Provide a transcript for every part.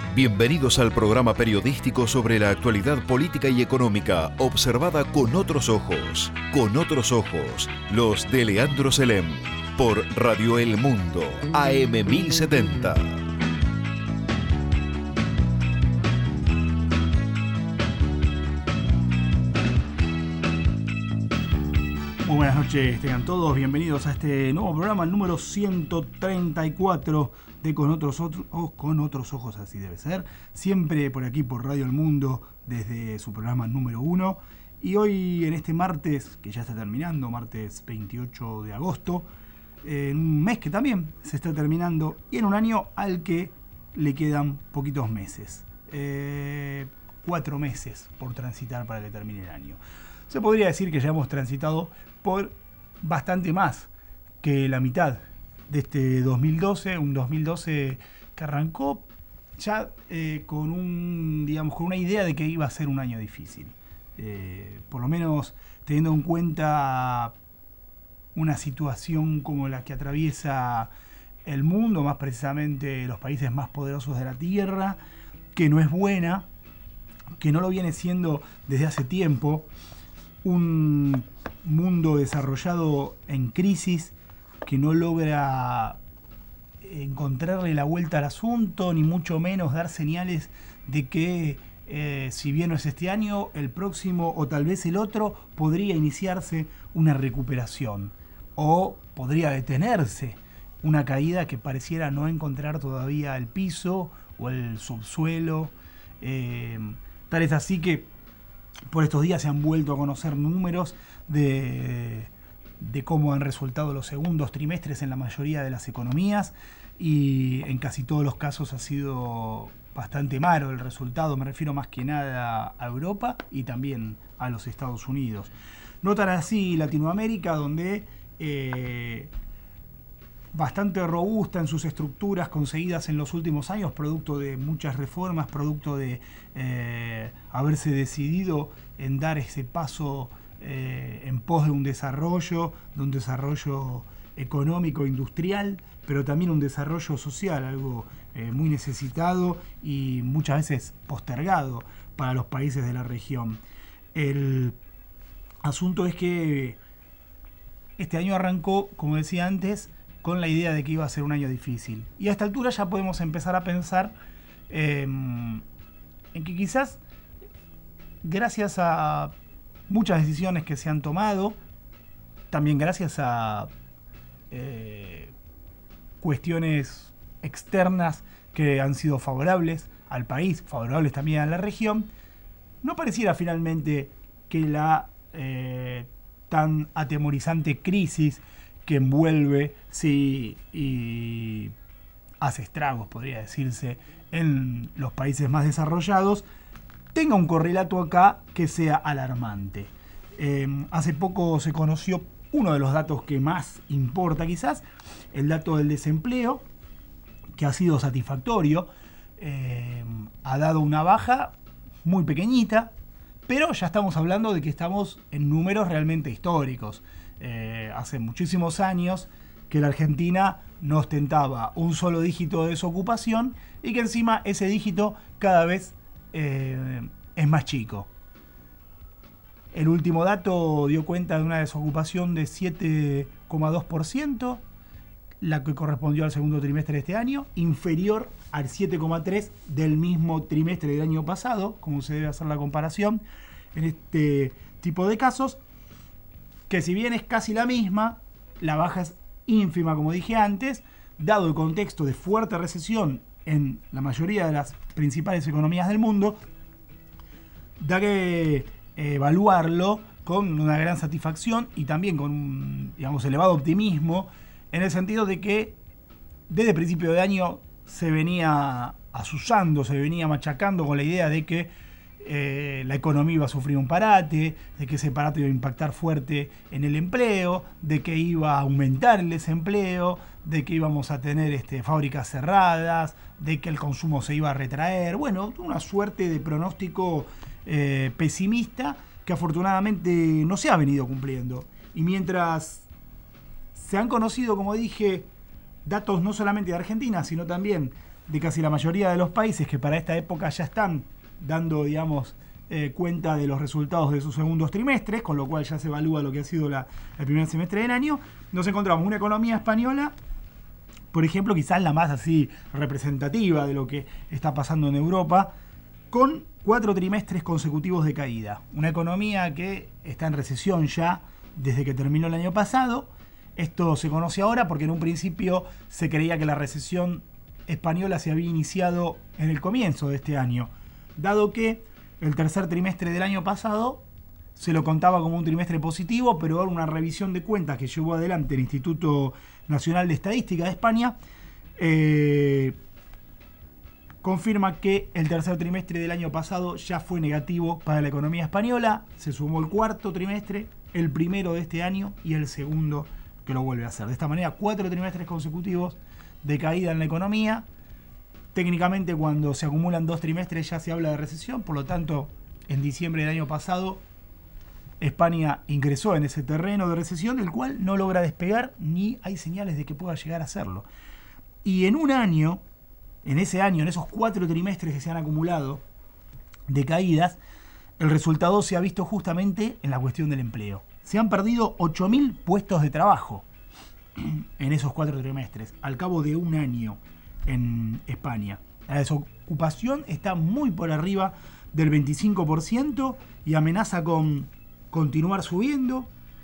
Bienvenidos al programa periodístico sobre la actualidad política y económica, observada con otros ojos. Con otros ojos, los de Leandro Selem, por Radio El Mundo, AM 1070. Muy buenas noches, tengan todos bienvenidos a este nuevo programa, el número 134 de Con otros ojos, así debe ser. Siempre por aquí, por Radio El Mundo, desde su programa número 1. Y hoy, en este martes, que ya está terminando, martes 28 de agosto, en un mes que también se está terminando, y en un año al que le quedan poquitos meses. 4 meses por transitar para que termine el año. Se podría decir que ya hemos transitado por bastante más que la mitad de este 2012, un 2012 que arrancó ya con una idea de que iba a ser un año difícil. Por lo menos teniendo en cuenta una situación como la que atraviesa el mundo, más precisamente los países más poderosos de la Tierra, que no es buena, que no lo viene siendo desde hace tiempo. Un mundo desarrollado en crisis que no logra encontrarle la vuelta al asunto, ni mucho menos dar señales de que si bien no es este año, el próximo o tal vez el otro, podría iniciarse una recuperación o podría detenerse una caída que pareciera no encontrar todavía el piso o el subsuelo. Tal es así que por estos días se han vuelto a conocer números de cómo han resultado los segundos trimestres en la mayoría de las economías, y en casi todos los casos ha sido bastante malo el resultado. Me refiero más que nada a Europa y también a los Estados Unidos. No tan así Latinoamérica, donde bastante robusta en sus estructuras conseguidas en los últimos años, producto de muchas reformas, producto de haberse decidido en dar ese paso en pos de un desarrollo económico, industrial, pero también un desarrollo social, algo muy necesitado y muchas veces postergado para los países de la región. El asunto es que este año arrancó, como decía antes, con la idea de que iba a ser un año difícil. Y a esta altura ya podemos empezar a pensar en que quizás, gracias a muchas decisiones que se han tomado, también gracias a cuestiones externas que han sido favorables al país, favorables también a la región, no pareciera finalmente que la tan atemorizante crisis que envuelve y hace estragos, podría decirse, en los países más desarrollados, tenga un correlato acá que sea alarmante. Hace poco se conoció uno de los datos que más importa quizás, el dato del desempleo, que ha sido satisfactorio. Ha dado una baja muy pequeñita, pero ya estamos hablando de que estamos en números realmente históricos. Hace muchísimos años que la Argentina no ostentaba un solo dígito de desocupación y que encima ese dígito cada vez es más chico. El último dato dio cuenta de una desocupación de 7,2%, la que correspondió al segundo trimestre de este año, inferior al 7,3% del mismo trimestre del año pasado, como se debe hacer la comparación en este tipo de casos, que si bien es casi la misma, la baja es ínfima, como dije antes, dado el contexto de fuerte recesión en la mayoría de las principales economías del mundo. Da que evaluarlo con una gran satisfacción y también con un, elevado optimismo, en el sentido de que desde principio de año se venía azuzando, se venía machacando con la idea de que la economía iba a sufrir un parate, de que ese parate iba a impactar fuerte en el empleo, de que iba a aumentar el desempleo, de que íbamos a tener fábricas cerradas, de que el consumo se iba a retraer. Bueno, una suerte de pronóstico pesimista que afortunadamente no se ha venido cumpliendo. Y mientras se han conocido, como dije, datos no solamente de Argentina, sino también de casi la mayoría de los países que para esta época ya están dando, digamos, cuenta de los resultados de sus segundos trimestres, con lo cual ya se evalúa lo que ha sido el primer semestre del año, nos encontramos una economía española, por ejemplo, quizás la más así representativa de lo que está pasando en Europa, con 4 trimestres consecutivos de caída. Una economía que está en recesión ya desde que terminó el año pasado. Esto se conoce ahora porque en un principio se creía que la recesión española se había iniciado en el comienzo de este año, dado que el tercer trimestre del año pasado se lo contaba como un trimestre positivo, pero ahora una revisión de cuentas que llevó adelante el Instituto Nacional de Estadística de España confirma que el tercer trimestre del año pasado ya fue negativo para la economía española. Se sumó el cuarto trimestre, el primero de este año y el segundo que lo vuelve a hacer. De esta manera, 4 trimestres consecutivos de caída en la economía. Técnicamente, cuando se acumulan 2 trimestres ya se habla de recesión. Por lo tanto, en diciembre del año pasado, España ingresó en ese terreno de recesión del cual no logra despegar ni hay señales de que pueda llegar a hacerlo. Y en un año, en ese año, en esos 4 trimestres que se han acumulado de caídas, el resultado se ha visto justamente en la cuestión del empleo. Se han perdido 8.000 puestos de trabajo en esos 4 trimestres, al cabo de un año en España. La desocupación está muy por arriba del 25% y amenaza con continuar subiendo.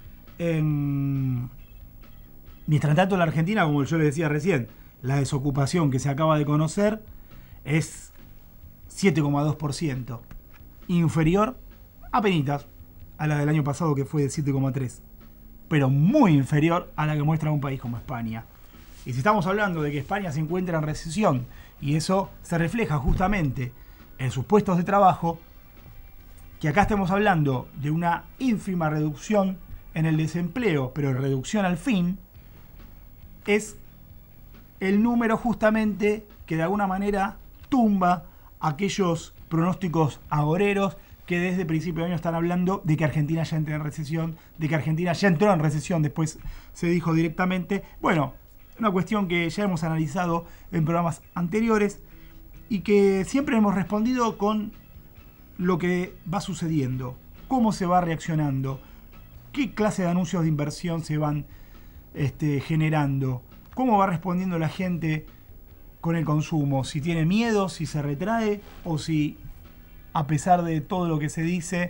Mientras tanto, en la Argentina, como yo les decía recién, la desocupación que se acaba de conocer es 7,2%, inferior apenas a la del año pasado, que fue de 7,3%, pero muy inferior a la que muestra un país como España. Y si estamos hablando de que España se encuentra en recesión y eso se refleja justamente en sus puestos de trabajo, que acá estemos hablando de una ínfima reducción en el desempleo, pero reducción al fin, es el número justamente que de alguna manera tumba aquellos pronósticos agoreros que desde principio de año están hablando de que Argentina ya entra en recesión, de que Argentina ya entró en recesión, después se dijo directamente. Bueno, una cuestión que ya hemos analizado en programas anteriores y que siempre hemos respondido con lo que va sucediendo, cómo se va reaccionando, qué clase de anuncios de inversión se van generando, cómo va respondiendo la gente con el consumo, si tiene miedo, si se retrae o si, a pesar de todo lo que se dice,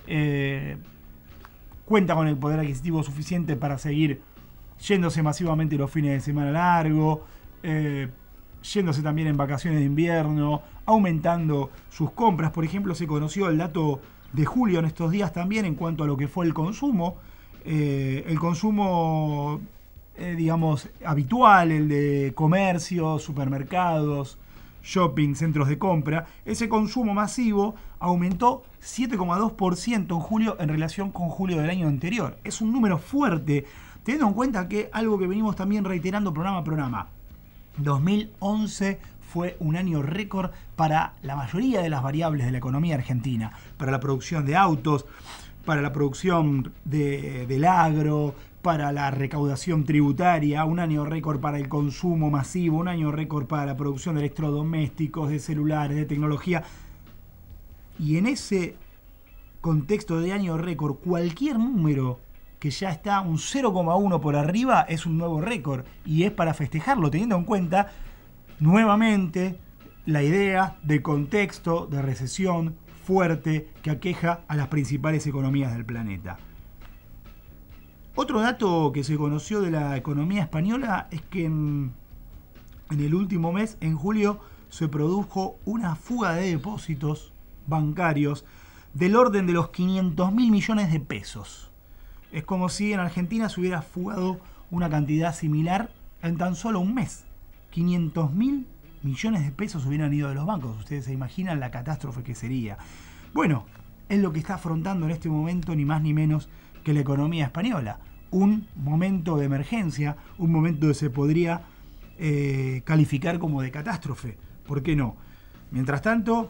cuenta con el poder adquisitivo suficiente para seguir yéndose masivamente los fines de semana largo, yéndose también en vacaciones de invierno, aumentando sus compras. Por ejemplo, se conoció el dato de julio en estos días también en cuanto a lo que fue el consumo. El consumo, digamos, habitual, el de comercio, supermercados, shopping, centros de compra. Ese consumo masivo aumentó 7,2% en julio en relación con julio del año anterior. Es un número fuerte, teniendo en cuenta que algo que venimos también reiterando programa a programa. 2011 fue un año récord para la mayoría de las variables de la economía argentina, para la producción de autos, para la producción del agro, para la recaudación tributaria, un año récord para el consumo masivo, un año récord para la producción de electrodomésticos, de celulares, de tecnología. Y en ese contexto de año récord, cualquier número que ya está un 0,1 por arriba es un nuevo récord y es para festejarlo, teniendo en cuenta nuevamente la idea de contexto de recesión fuerte que aqueja a las principales economías del planeta. Otro dato que se conoció de la economía española es que en el último mes, en julio, se produjo una fuga de depósitos bancarios del orden de los 500.000 millones de pesos. Es como si en Argentina se hubiera fugado una cantidad similar en tan solo un mes. 500.000 millones de pesos hubieran ido de los bancos. Ustedes se imaginan la catástrofe que sería. Bueno, es lo que está afrontando en este momento ni más ni menos que la economía española. Un momento de emergencia, un momento que se podría calificar como de catástrofe. ¿Por qué no? Mientras tanto,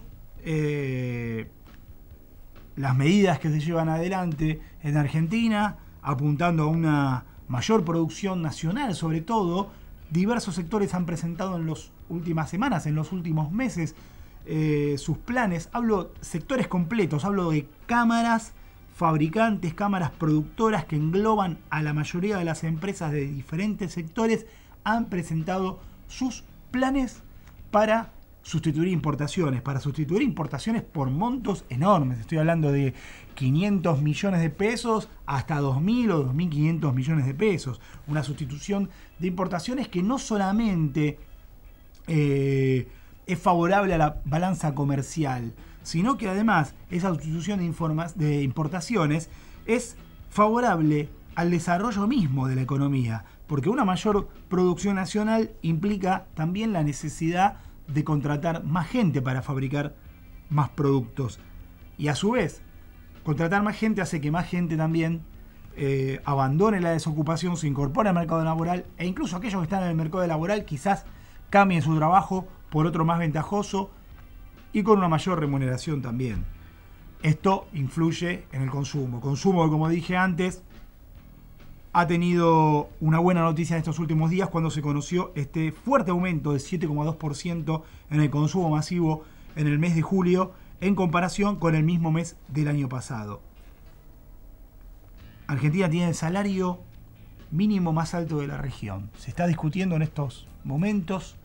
las medidas que se llevan adelante en Argentina, apuntando a una mayor producción nacional, sobre todo, diversos sectores han presentado en las últimas semanas, en los últimos meses, sus planes. Hablo sectores completos, hablo de cámaras fabricantes, cámaras productoras que engloban a la mayoría de las empresas de diferentes sectores, han presentado sus planes para sustituir importaciones por montos enormes. Estoy hablando de 500 millones de pesos hasta 2.000 o 2.500 millones de pesos. Una sustitución de importaciones que no solamente es favorable a la balanza comercial, sino que además esa sustitución de importaciones es favorable al desarrollo mismo de la economía, porque una mayor producción nacional implica también la necesidad de contratar más gente para fabricar más productos. Y a su vez, contratar más gente hace que más gente también abandone la desocupación, se incorpore al mercado laboral, e incluso aquellos que están en el mercado laboral quizás cambien su trabajo por otro más ventajoso y con una mayor remuneración también. Esto influye en el consumo. Consumo que, como dije antes, ha tenido una buena noticia en estos últimos días cuando se conoció este fuerte aumento de 7,2% en el consumo masivo en el mes de julio en comparación con el mismo mes del año pasado. Argentina tiene el salario mínimo más alto de la región. Se está discutiendo en estos momentos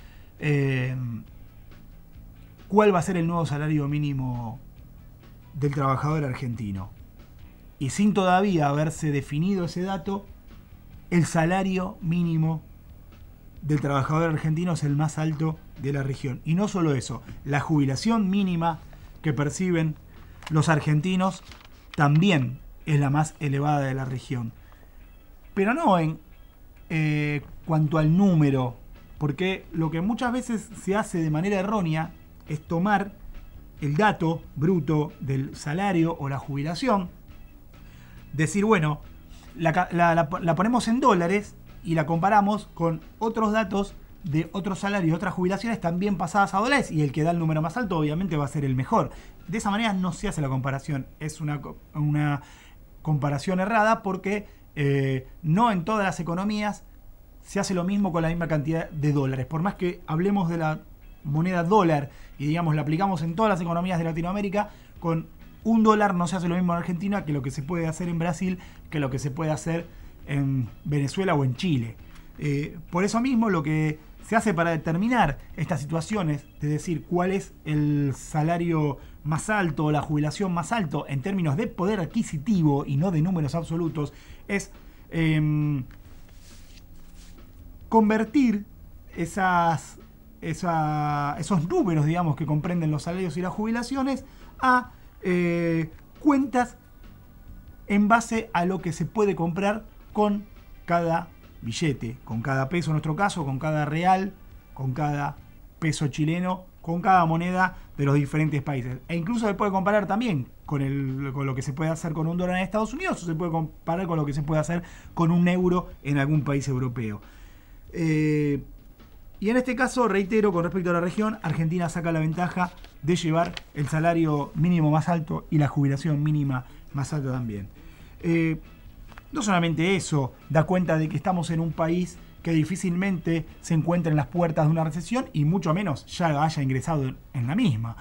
cuál va a ser el nuevo salario mínimo del trabajador argentino. Y sin todavía haberse definido ese dato, el salario mínimo del trabajador argentino es el más alto de la región. Y no solo eso, la jubilación mínima que perciben los argentinos también es la más elevada de la región. Pero no en cuanto al número, porque lo que muchas veces se hace de manera errónea es tomar el dato bruto del salario o la jubilación, decir, bueno, la ponemos en dólares y la comparamos con otros datos de otros salarios, otras jubilaciones también pasadas a dólares, y el que da el número más alto obviamente va a ser el mejor. De esa manera no se hace la comparación, es una comparación errada, porque no en todas las economías se hace lo mismo con la misma cantidad de dólares. Por más que hablemos de la moneda dólar y digamos la aplicamos en todas las economías de Latinoamérica, con $1 no se hace lo mismo en Argentina que lo que se puede hacer en Brasil, que lo que se puede hacer en Venezuela o en Chile. Por eso mismo lo que se hace para determinar estas situaciones, de decir cuál es el salario más alto o la jubilación más alto en términos de poder adquisitivo y no de números absolutos, es convertir esos números, digamos, que comprenden los salarios y las jubilaciones a cuentas en base a lo que se puede comprar con cada billete, con cada peso en nuestro caso, con cada real, con cada peso chileno, con cada moneda de los diferentes países. E incluso se puede comparar también con lo que se puede hacer con $1 en Estados Unidos, o se puede comparar con lo que se puede hacer con un euro en algún país europeo. Y en este caso, reitero, con respecto a la región, Argentina saca la ventaja de llevar el salario mínimo más alto y la jubilación mínima más alta también. No solamente eso, da cuenta de que estamos en un país que difícilmente se encuentra en las puertas de una recesión, y mucho menos ya haya ingresado en la misma.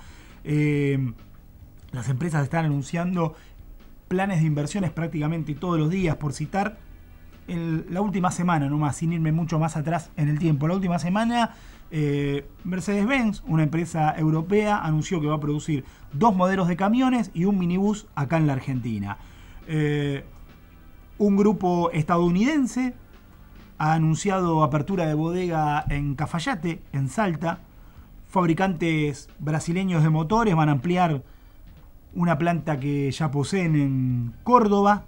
Las empresas están anunciando planes de inversiones prácticamente todos los días. Por citar la última semana nomás, sin irme mucho más atrás en el tiempo, la última semana Mercedes-Benz, una empresa europea, anunció que va a producir 2 modelos de camiones y un minibús acá en la Argentina. Un grupo estadounidense ha anunciado apertura de bodega en Cafayate, en Salta. Fabricantes brasileños de motores van a ampliar una planta que ya poseen en Córdoba.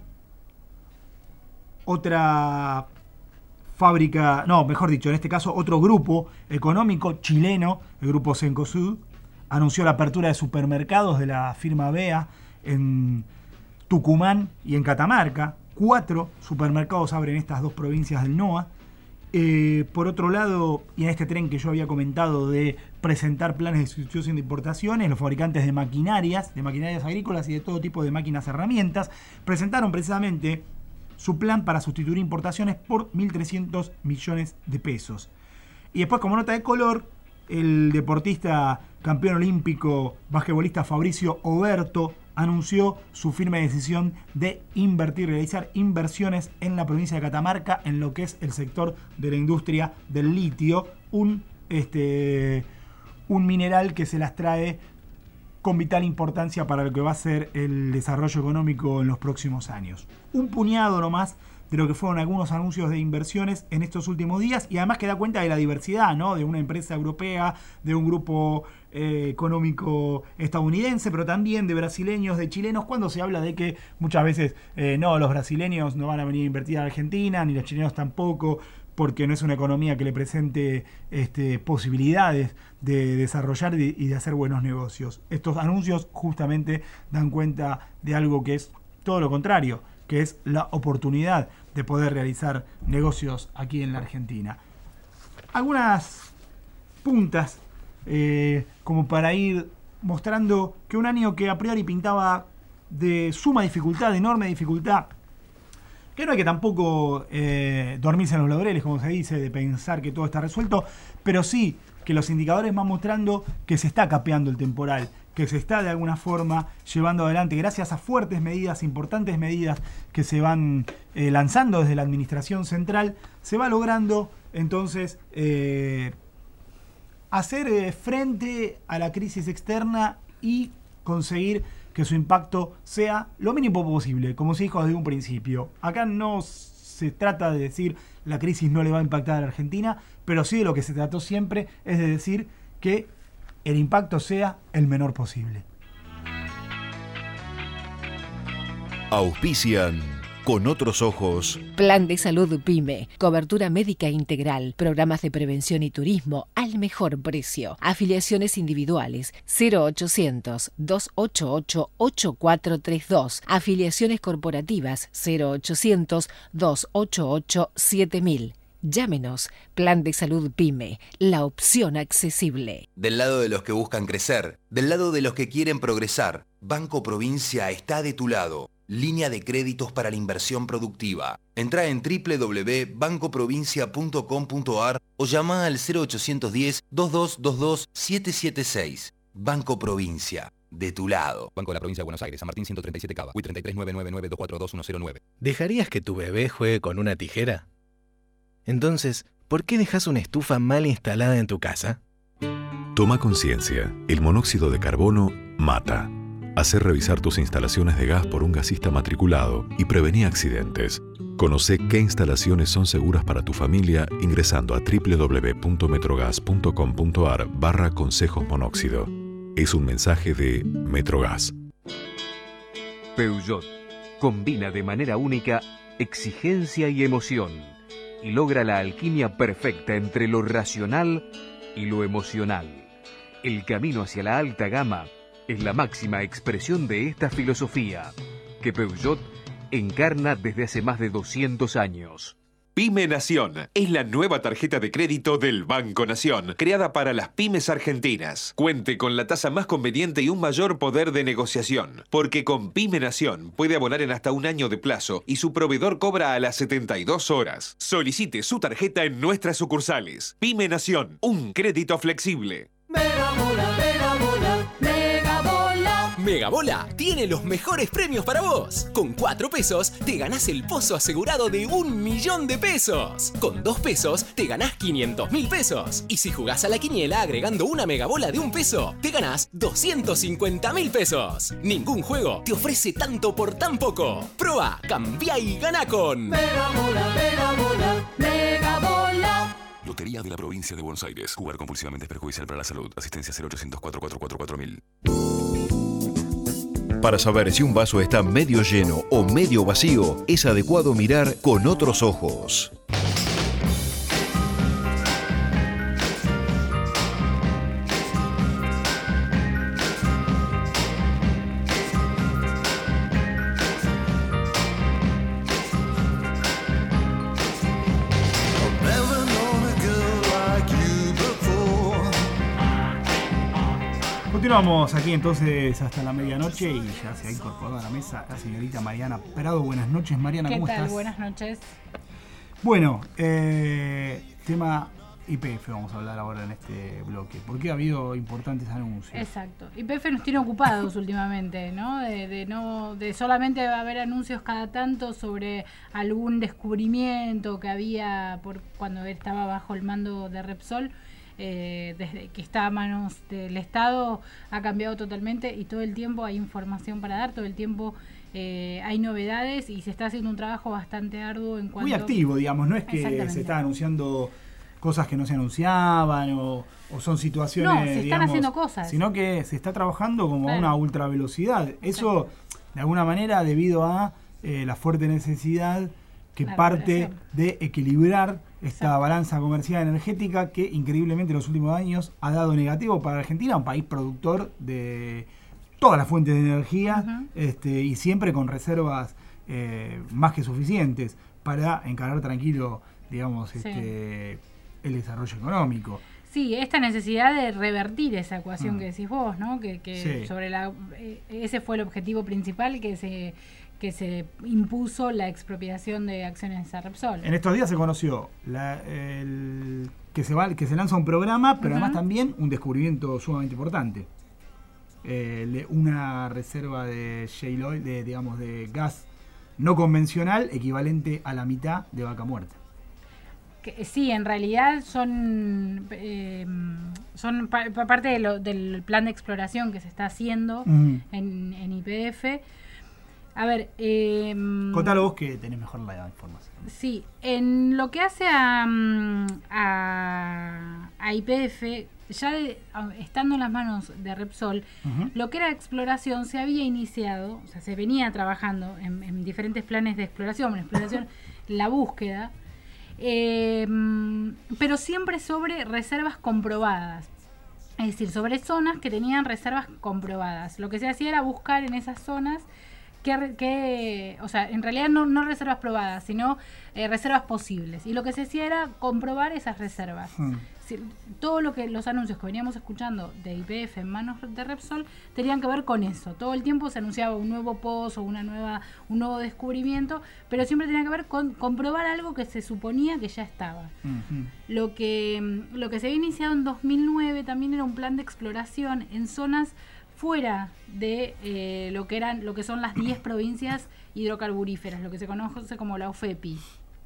Otra fábrica, no, mejor dicho, en este caso otro grupo económico chileno, el grupo Cencosud, anunció la apertura de supermercados de la firma BEA en Tucumán y en Catamarca. 4 supermercados abren estas 2 provincias del NOA. Por otro lado, y en este tren que yo había comentado de presentar planes de sustitución de importaciones, los fabricantes de maquinarias agrícolas y de todo tipo de máquinas herramientas, presentaron precisamente su plan para sustituir importaciones por 1.300 millones de pesos. Y después, como nota de color, el deportista campeón olímpico basquetbolista Fabricio Oberto anunció su firme decisión de realizar inversiones en la provincia de Catamarca en lo que es el sector de la industria del litio, un mineral que se las trae con vital importancia para lo que va a ser el desarrollo económico en los próximos años. Un puñado nomás de lo que fueron algunos anuncios de inversiones en estos últimos días, y además que da cuenta de la diversidad, ¿no? De una empresa europea, de un grupo económico estadounidense, pero también de brasileños, de chilenos, cuando se habla de que muchas veces los brasileños no van a venir a invertir a Argentina, ni los chilenos tampoco, porque no es una economía que le presente posibilidades de desarrollar y de hacer buenos negocios. Estos anuncios justamente dan cuenta de algo que es todo lo contrario, que es la oportunidad de poder realizar negocios aquí en la Argentina. Algunas puntas como para ir mostrando que un año que a priori pintaba de suma dificultad, de enorme dificultad, que no hay que tampoco dormirse en los laureles, como se dice, de pensar que todo está resuelto, pero sí que los indicadores van mostrando que se está capeando el temporal, que se está de alguna forma llevando adelante, gracias a fuertes medidas, importantes medidas que se van lanzando desde la administración central, se va logrando entonces hacer frente a la crisis externa y conseguir que su impacto sea lo mínimo posible, como se dijo desde un principio. Acá no se trata de decir la crisis no le va a impactar a la Argentina, pero sí de lo que se trató siempre es de decir que el impacto sea el menor posible. Auspician Con Otros Ojos. Plan de Salud PYME, cobertura médica integral, programas de prevención y turismo al mejor precio. Afiliaciones individuales 0800-288-8432. Afiliaciones corporativas 0800-288-7000. Llámenos. Plan de Salud PYME, la opción accesible. Del lado de los que buscan crecer, del lado de los que quieren progresar, Banco Provincia está de tu lado. Línea de créditos para la inversión productiva. Entrá en www.bancoprovincia.com.ar o llama al 0810-2222-776. Banco Provincia, de tu lado. Banco de la Provincia de Buenos Aires, San Martín 137 Cava, UI 339992422109. ¿Dejarías que tu bebé juegue con una tijera? Entonces, ¿por qué dejas una estufa mal instalada en tu casa? Toma conciencia. El monóxido de carbono mata. Hacer revisar tus instalaciones de gas por un gasista matriculado y prevenir accidentes. Conoce qué instalaciones son seguras para tu familia ingresando a www.metrogas.com.ar/consejos monóxido. Es un mensaje de Metrogas. Peugeot combina de manera única exigencia y emoción y logra la alquimia perfecta entre lo racional y lo emocional. El camino hacia la alta gama es la máxima expresión de esta filosofía, que Peugeot encarna desde hace más de 200 años. Pyme Nación es la nueva tarjeta de crédito del Banco Nación, creada para las pymes argentinas. Cuente con la tasa más conveniente y un mayor poder de negociación, porque con Pyme Nación puede abonar en hasta un año de plazo y su proveedor cobra a las 72 horas. Solicite su tarjeta en nuestras sucursales. Pyme Nación, un crédito flexible. Megabola tiene los mejores premios para vos. Con 4 pesos te ganás el pozo asegurado de 1.000.000 de pesos. Con 2 pesos te ganás 500.000 pesos. Y si jugás a la quiniela agregando una megabola de 1 peso, te ganás 250.000 pesos. Ningún juego te ofrece tanto por tan poco. Proba, cambia y gana con Megabola, Megabola, Megabola. Lotería de la Provincia de Buenos Aires. Jugar compulsivamente es perjudicial para la salud. Asistencia 0800 444 4000. Para saber si un vaso está medio lleno o medio vacío, es adecuado mirar con otros ojos. Continuamos aquí entonces hasta la medianoche y ya se ha incorporado a la mesa la señorita Mariana Prado. Buenas noches, Mariana, ¿cómo estás? ¿Qué tal? Buenas noches. Bueno, tema YPF vamos a hablar ahora en este bloque, porque ha habido importantes anuncios. Exacto. YPF nos tiene ocupados últimamente, ¿no? De solamente haber anuncios cada tanto sobre algún descubrimiento que había cuando estaba bajo el mando de Repsol. Desde que está a manos del Estado ha cambiado totalmente y todo el tiempo hay información para dar, todo el tiempo hay novedades y se está haciendo un trabajo bastante arduo en cuanto... Muy activo, digamos, no es que se está anunciando cosas que no se anunciaban o son situaciones, no, se están digamos, haciendo cosas, sino que se está trabajando como a una ultra velocidad. Eso, de alguna manera, debido a la fuerte necesidad que parte de equilibrar esta balanza comercial energética que increíblemente en los últimos años ha dado negativo para Argentina, un país productor de todas las fuentes de energía, y siempre con reservas más que suficientes para encarar tranquilo, digamos, el desarrollo económico. Sí, esta necesidad de revertir esa ecuación que decís vos, ¿no? Que sobre ese fue el objetivo principal que se impuso la expropiación de acciones a Repsol. En estos días se conoció que se lanza un programa, pero además también un descubrimiento sumamente importante. Una reserva de shale oil, de gas no convencional, equivalente a la mitad de Vaca Muerta. Sí, en realidad son parte del plan de exploración que se está haciendo en YPF. A ver, contalo vos que tenés mejor la información. Sí, en lo que hace a YPF, ya estando en las manos de Repsol, lo que era exploración se había iniciado, o sea, se venía trabajando en diferentes planes de exploración, la búsqueda, pero siempre sobre reservas comprobadas. Es decir, sobre zonas que tenían reservas comprobadas. Lo que se hacía era buscar en esas zonas o sea, en realidad no reservas probadas, sino reservas posibles. Y lo que se hacía era comprobar esas reservas. Todo los anuncios que veníamos escuchando de YPF en manos de Repsol tenían que ver con eso. Todo el tiempo se anunciaba un nuevo pozo, un nuevo descubrimiento, pero siempre tenía que ver con comprobar algo que se suponía que ya estaba. Lo que se había iniciado en 2009 también era un plan de exploración en zonas fuera de lo que son las 10 provincias hidrocarburíferas, lo que se conoce como la OFEPI.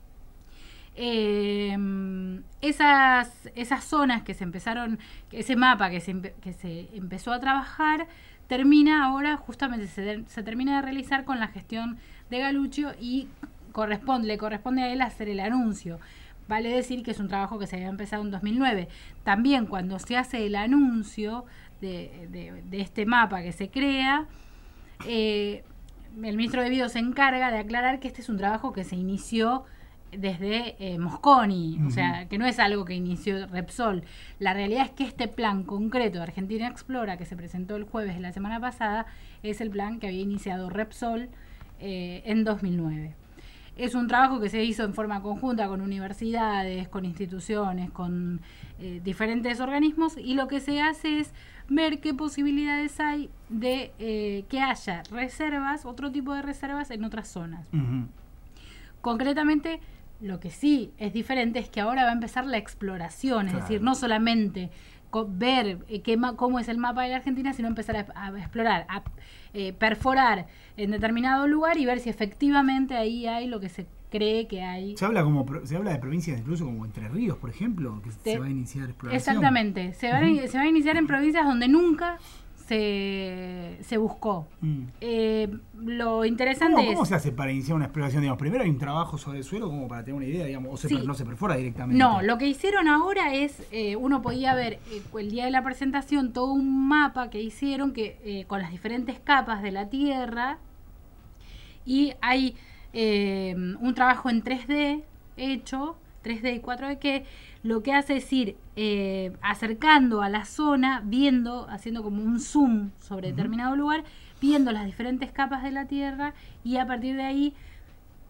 Esas zonas que se empezaron, ese mapa que se empezó a trabajar, termina ahora, justamente se termina de realizar con la gestión de Galluccio y le corresponde a él hacer el anuncio. Vale decir que es un trabajo que se había empezado en 2009. También cuando se hace el anuncio de este mapa que se crea, el ministro de Vídeos se encarga de aclarar que este es un trabajo que se inició desde Mosconi, o sea, que no es algo que inició Repsol. La realidad es que este plan concreto de Argentina Explora, que se presentó el jueves de la semana pasada, es el plan que había iniciado Repsol en 2009. Es un trabajo que se hizo en forma conjunta con universidades, con instituciones, con diferentes organismos, y lo que se hace es ver qué posibilidades hay de que haya reservas, otro tipo de reservas en otras zonas. Concretamente, lo que sí es diferente es que ahora va a empezar la exploración, es decir, no solamente ver cómo es el mapa de la Argentina, sino empezar a explorar, a perforar en determinado lugar y ver si efectivamente ahí hay lo que se cree que hay. Se habla de provincias incluso como Entre Ríos, por ejemplo, que se va a iniciar exploración. Exactamente, se va a iniciar en provincias donde nunca se buscó. Lo interesante ¿Cómo se hace para iniciar una exploración? Digamos, primero hay un trabajo sobre el suelo como para tener una idea, digamos, o no se perfora directamente. No, lo que hicieron ahora es, uno podía ver el día de la presentación todo un mapa que hicieron con las diferentes capas de la Tierra, y hay un trabajo en 3D hecho, 3D y 4D, que lo que hace es ir acercando a la zona, haciendo como un zoom sobre determinado lugar, viendo las diferentes capas de la Tierra, y a partir de ahí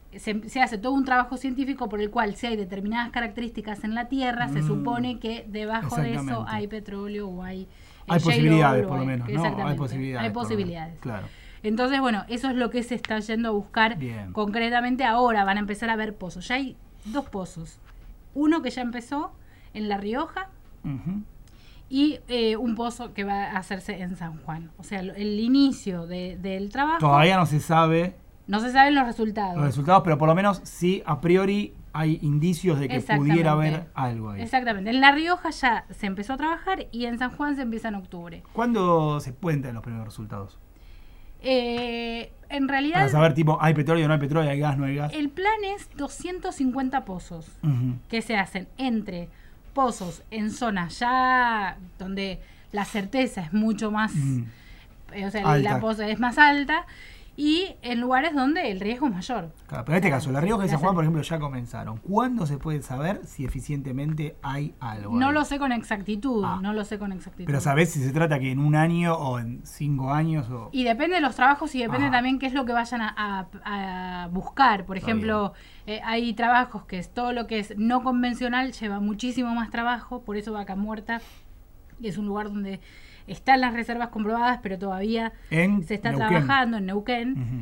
se hace todo un trabajo científico por el cual si hay determinadas características en la Tierra, se supone que debajo de eso hay petróleo o hay posibilidades, por lo menos, ¿no? Exactamente. Hay Hay posibilidades. Claro. Entonces, bueno, eso es lo que se está yendo a buscar. Bien. Concretamente ahora van a empezar a ver pozos. Ya hay 2 pozos. Uno que ya empezó en La Rioja y un pozo que va a hacerse en San Juan. O sea, el inicio del trabajo. Todavía no se sabe. No se saben los resultados. Pero por lo menos sí, a priori hay indicios de que pudiera haber algo ahí. Exactamente. En La Rioja ya se empezó a trabajar y en San Juan se empieza en octubre. ¿Cuándo se pueden tener los primeros resultados? En realidad... Para saber, tipo, ¿hay petróleo, no hay petróleo, hay gas, no hay gas? El plan es 250 pozos que se hacen entre pozos en zonas ya donde la certeza es mucho más... o sea, la poza es más alta... Y en lugares donde el riesgo es mayor. Claro, pero en este caso, La Rioja y San Juan, por ejemplo, ya comenzaron. ¿Cuándo se puede saber si eficientemente hay algo? No ahí? lo sé con exactitud, Pero ¿sabés si se trata que en 1 año o en 5 años? Y depende de los trabajos y depende también qué es lo que vayan a buscar. Por ejemplo, hay trabajos que es todo lo que es no convencional, lleva muchísimo más trabajo, por eso Vaca Muerta es un lugar donde... Están las reservas comprobadas, pero todavía se está trabajando en Neuquén.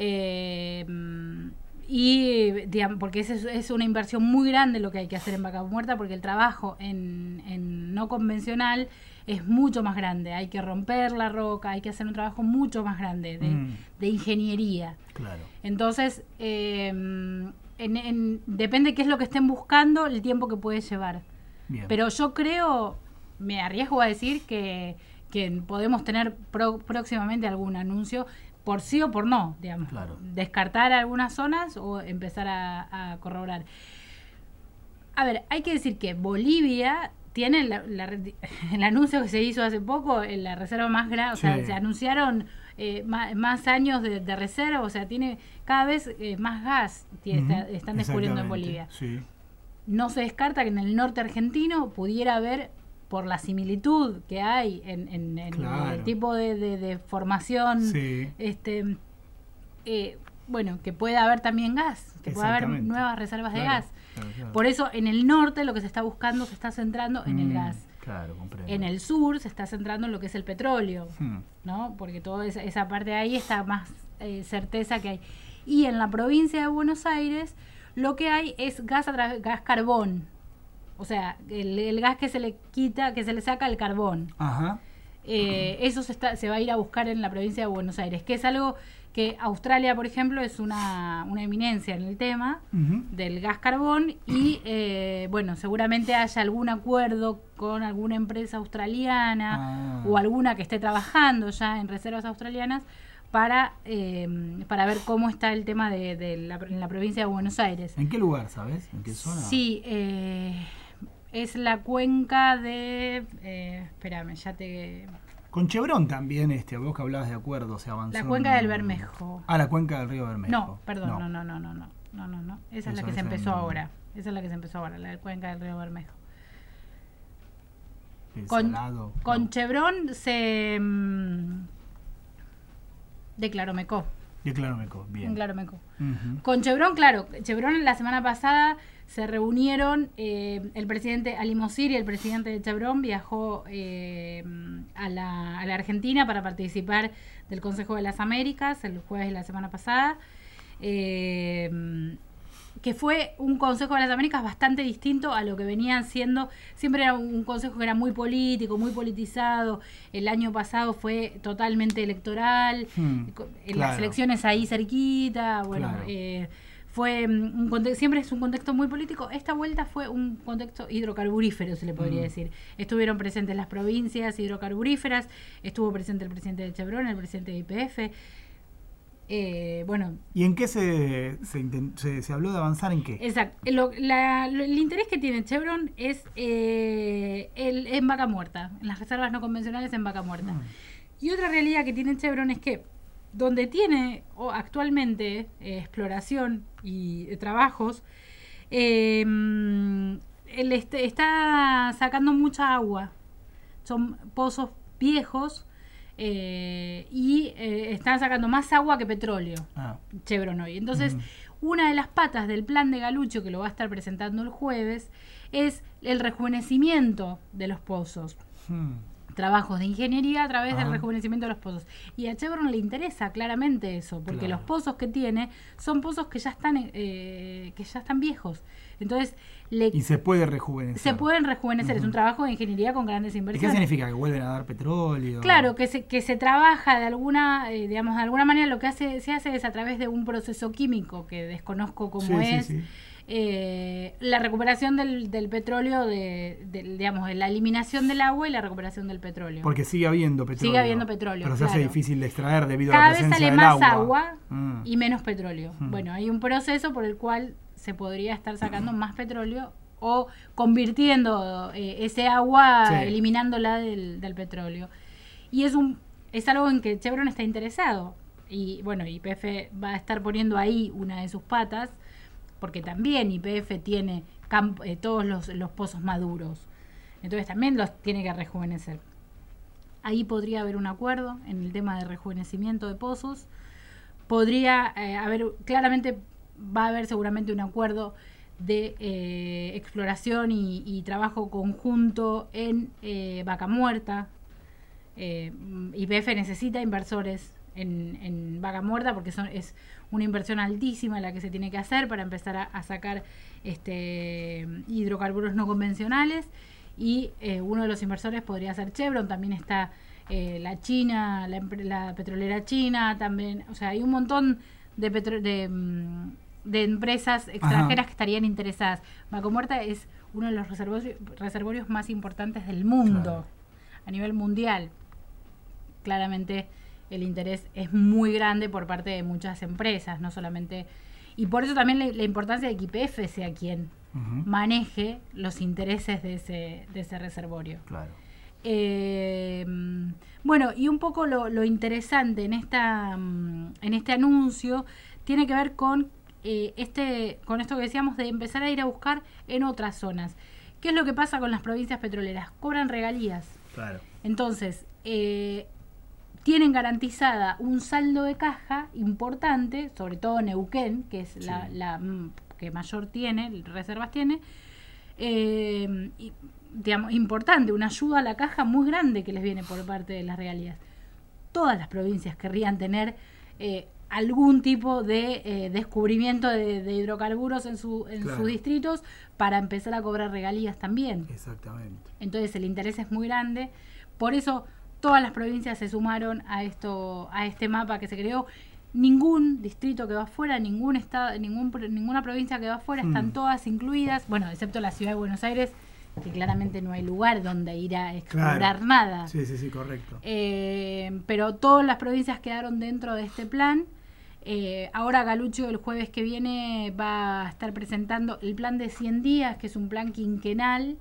Y digamos, porque es una inversión muy grande lo que hay que hacer en Vaca Muerta, porque el trabajo en no convencional es mucho más grande. Hay que romper la roca, hay que hacer un trabajo mucho más grande de ingeniería. Claro. Entonces, depende qué es lo que estén buscando, el tiempo que puede llevar. Bien. Pero yo creo, me arriesgo a decir que podemos tener próximamente algún anuncio por sí o por no, digamos. Claro. Descartar algunas zonas o empezar a corroborar. A ver, hay que decir que Bolivia tiene el anuncio que se hizo hace poco, en la reserva más grande, o sea, se anunciaron más años de reserva, o sea, tiene cada vez más gas están descubriendo en Bolivia. Sí. No se descarta que en el norte argentino pudiera haber, por la similitud que hay en el tipo de formación, bueno, que pueda haber también gas, que pueda haber nuevas reservas de gas. Claro. Por eso en el norte lo que se está buscando, se está centrando en el gas. Claro, comprendo. En el sur se está centrando en lo que es el petróleo, ¿no? Porque toda esa parte de ahí está más certeza que hay. Y en la provincia de Buenos Aires lo que hay es gas carbón. O sea, el gas que se le quita, que se le saca el carbón. Ajá. Eso se va a ir a buscar en la provincia de Buenos Aires, que es algo que Australia, por ejemplo, es una eminencia en el tema del gas carbón y, bueno, seguramente haya algún acuerdo con alguna empresa australiana o alguna que esté trabajando ya en reservas australianas para ver cómo está el tema en la provincia de Buenos Aires. ¿En qué lugar, sabes? ¿En qué zona? Sí, es la cuenca de... espérame, ya te... Con Chevron también, vos que hablabas de acuerdos, se avanzó. La cuenca del Bermejo. La cuenca del río Bermejo. No, perdón, no. Esa es la que se empezó ahora. La cuenca del río Bermejo. Con Chevron se... declaró Mecó. Bien. Con Chevron, Chevron la semana pasada se reunieron, el presidente Ali Mosir y el presidente de Chevron viajó a la Argentina para participar del Consejo de las Américas el jueves de la semana pasada, que fue un Consejo de las Américas bastante distinto a lo que venían siendo. Siempre era un consejo que era muy político, muy politizado. El año pasado fue totalmente electoral, las elecciones ahí cerquita, bueno, fue siempre es un contexto muy político. Esta vuelta fue un contexto hidrocarburífero, se le podría decir. Estuvieron presentes las provincias hidrocarburíferas, estuvo presente el presidente de Chevron, el presidente de YPF. Bueno. ¿Y en qué se habló de avanzar? ¿En qué? Exacto. El interés que tiene Chevron es en Vaca Muerta, en las reservas no convencionales en Vaca Muerta. Y otra realidad que tiene Chevron es que donde tiene actualmente exploración y trabajos, él está sacando mucha agua. Son pozos viejos y están sacando más agua que petróleo, Chevron hoy. Entonces, una de las patas del plan de Galuccio, que lo va a estar presentando el jueves, es el rejuvenecimiento de los pozos. Trabajos de ingeniería a través del rejuvenecimiento de los pozos. Y a Chevron le interesa claramente eso, porque los pozos que tiene son pozos que ya están viejos. Entonces, y se puede rejuvenecer. Se pueden rejuvenecer. Es un trabajo de ingeniería con grandes inversiones. ¿Y qué significa? ¿Que vuelven a dar petróleo? Claro, que se trabaja de alguna, de alguna manera. Lo que se hace es a través de un proceso químico que desconozco cómo es. Sí. La recuperación del petróleo, digamos, la eliminación del agua y la recuperación del petróleo. Porque sigue habiendo petróleo. Sigue habiendo petróleo. Pero se hace difícil de extraer debido Cada a la presencia del agua. agua. Cada vez sale más agua y menos petróleo. Bueno, hay un proceso por el cual se podría estar sacando más petróleo o convirtiendo ese agua, eliminándola del petróleo. Y es algo en que Chevron está interesado. Y bueno, YPF va a estar poniendo ahí una de sus patas, porque también YPF tiene todos los pozos maduros. Entonces también los tiene que rejuvenecer. Ahí podría haber un acuerdo en el tema de rejuvenecimiento de pozos. Podría haber, claramente va a haber seguramente un acuerdo de exploración y trabajo conjunto en Vaca Muerta. YPF necesita inversores en Vaca Muerta porque es una inversión altísima la que se tiene que hacer para empezar a sacar hidrocarburos no convencionales, y uno de los inversores podría ser Chevron. También está la China, la petrolera china también. O sea, hay un montón de empresas extranjeras que estarían interesadas. Vaca Muerta es uno de los reservorios más importantes del mundo, a nivel mundial. Claramente el interés es muy grande por parte de muchas empresas, no solamente. Y por eso también la importancia de que YPF sea quien maneje los intereses de ese reservorio. Claro. Bueno, y un poco lo interesante en este anuncio tiene que ver con esto que decíamos de empezar a ir a buscar en otras zonas. ¿Qué es lo que pasa con las provincias petroleras? Cobran regalías. Claro. Entonces, tienen garantizada un saldo de caja importante, sobre todo Neuquén, que es la que mayor reservas tiene, y, digamos, importante, una ayuda a la caja muy grande que les viene por parte de las regalías. Todas las provincias querrían tener algún tipo de descubrimiento de hidrocarburos en sus distritos para empezar a cobrar regalías también. Exactamente. Entonces el interés es muy grande, por eso todas las provincias se sumaron a este mapa que se creó. Ningún distrito quedó afuera, ningún estado, ninguna provincia quedó afuera, están todas incluidas, bueno, excepto la ciudad de Buenos Aires, que claramente no hay lugar donde ir a explorar nada. Sí, correcto. Pero todas las provincias quedaron dentro de este plan. Ahora Galuccio el jueves que viene va a estar presentando el plan de 100 días, que es un plan quinquenal,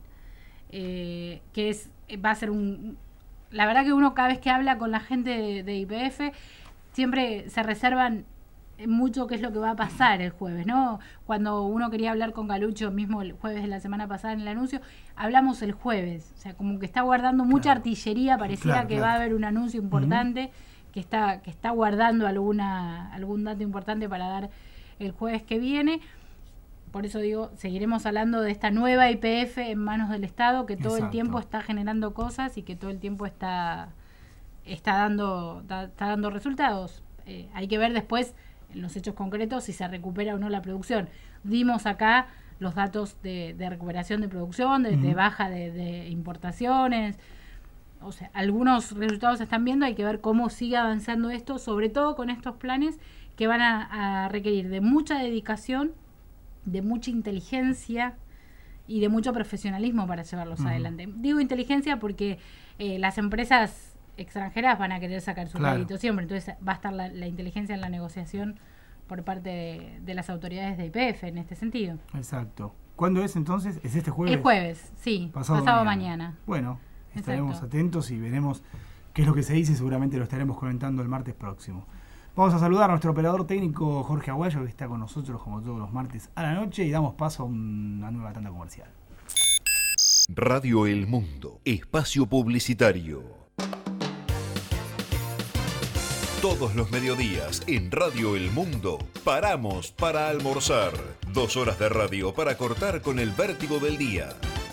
va a ser la verdad que uno cada vez que habla con la gente de YPF siempre se reservan mucho qué es lo que va a pasar el jueves, ¿no? Cuando uno quería hablar con Galuccio mismo el jueves de la semana pasada en el anuncio, hablamos el jueves, o sea, como que está guardando mucha artillería, pareciera que va a haber un anuncio importante, que está guardando algún dato importante para dar el jueves que viene. Por eso digo, seguiremos hablando de esta nueva YPF en manos del Estado, que todo el tiempo está generando cosas y que todo el tiempo está dando resultados. Hay que ver después en los hechos concretos si se recupera o no la producción. Dimos acá los datos de recuperación de producción, de baja de importaciones. O sea, algunos resultados se están viendo, hay que ver cómo sigue avanzando esto, sobre todo con estos planes que van a requerir de mucha dedicación, de mucha inteligencia y de mucho profesionalismo para llevarlos adelante. Digo inteligencia porque las empresas extranjeras van a querer sacar su crédito siempre, entonces va a estar la inteligencia en la negociación por parte de las autoridades de YPF en este sentido. Exacto. ¿Cuándo es entonces? ¿Es este jueves? El jueves, sí, pasado mañana. Bueno, estaremos atentos y veremos qué es lo que se dice, seguramente lo estaremos comentando el martes próximo. Vamos a saludar a nuestro operador técnico Jorge Aguayo, que está con nosotros como todos los martes a la noche, y damos paso a una nueva tanda comercial. Radio El Mundo, espacio publicitario. Todos los mediodías en Radio El Mundo paramos para almorzar. 2 horas de radio para cortar con el vértigo del día.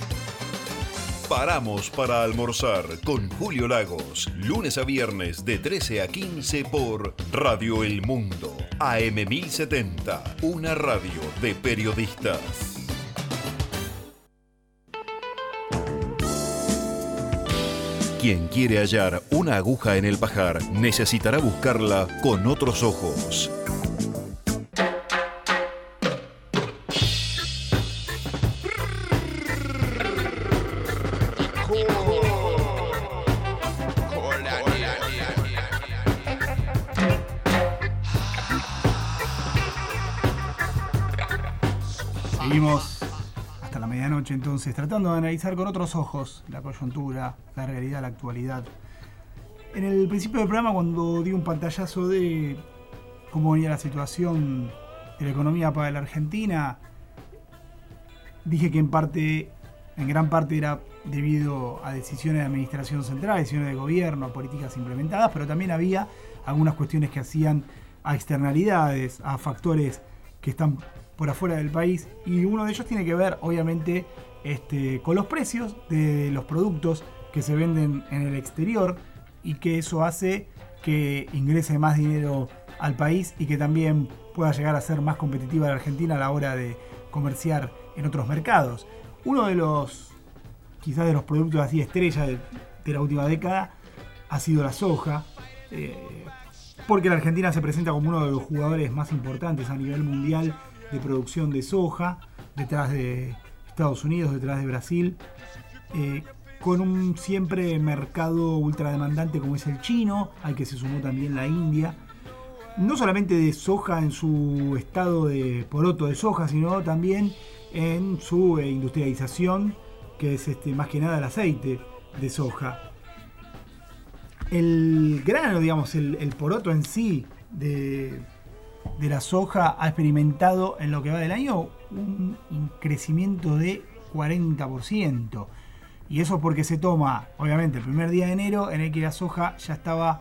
Paramos para almorzar con Julio Lagos, lunes a viernes de 13 a 15 por Radio El Mundo, AM 1070, una radio de periodistas. Quien quiere hallar una aguja en el pajar necesitará buscarla con otros ojos. Seguimos hasta la medianoche entonces, tratando de analizar con otros ojos la coyuntura, la realidad, la actualidad. En el principio del programa, cuando di un pantallazo de cómo venía la situación de la economía para la Argentina, dije que en gran parte era debido a decisiones de administración central, decisiones de gobierno, a políticas implementadas, pero también había algunas cuestiones que hacían a externalidades, a factores que están por afuera del país, y uno de ellos tiene que ver, obviamente, con los precios de los productos que se venden en el exterior, y que eso hace que ingrese más dinero al país y que también pueda llegar a ser más competitiva la Argentina a la hora de comerciar en otros mercados. Uno de los, quizás de los productos así estrella de la última década ha sido la soja, porque la Argentina se presenta como uno de los jugadores más importantes a nivel mundial de producción de soja, detrás de Estados Unidos, detrás de Brasil, con un siempre mercado ultrademandante como es el chino, al que se sumó también la India, no solamente de soja en su estado de poroto de soja, sino también en su industrialización, que es más que nada el aceite de soja. El grano, digamos, el poroto en sí de la soja ha experimentado en lo que va del año un crecimiento de 40%. Y eso porque se toma, obviamente, el primer día de enero en el que la soja ya estaba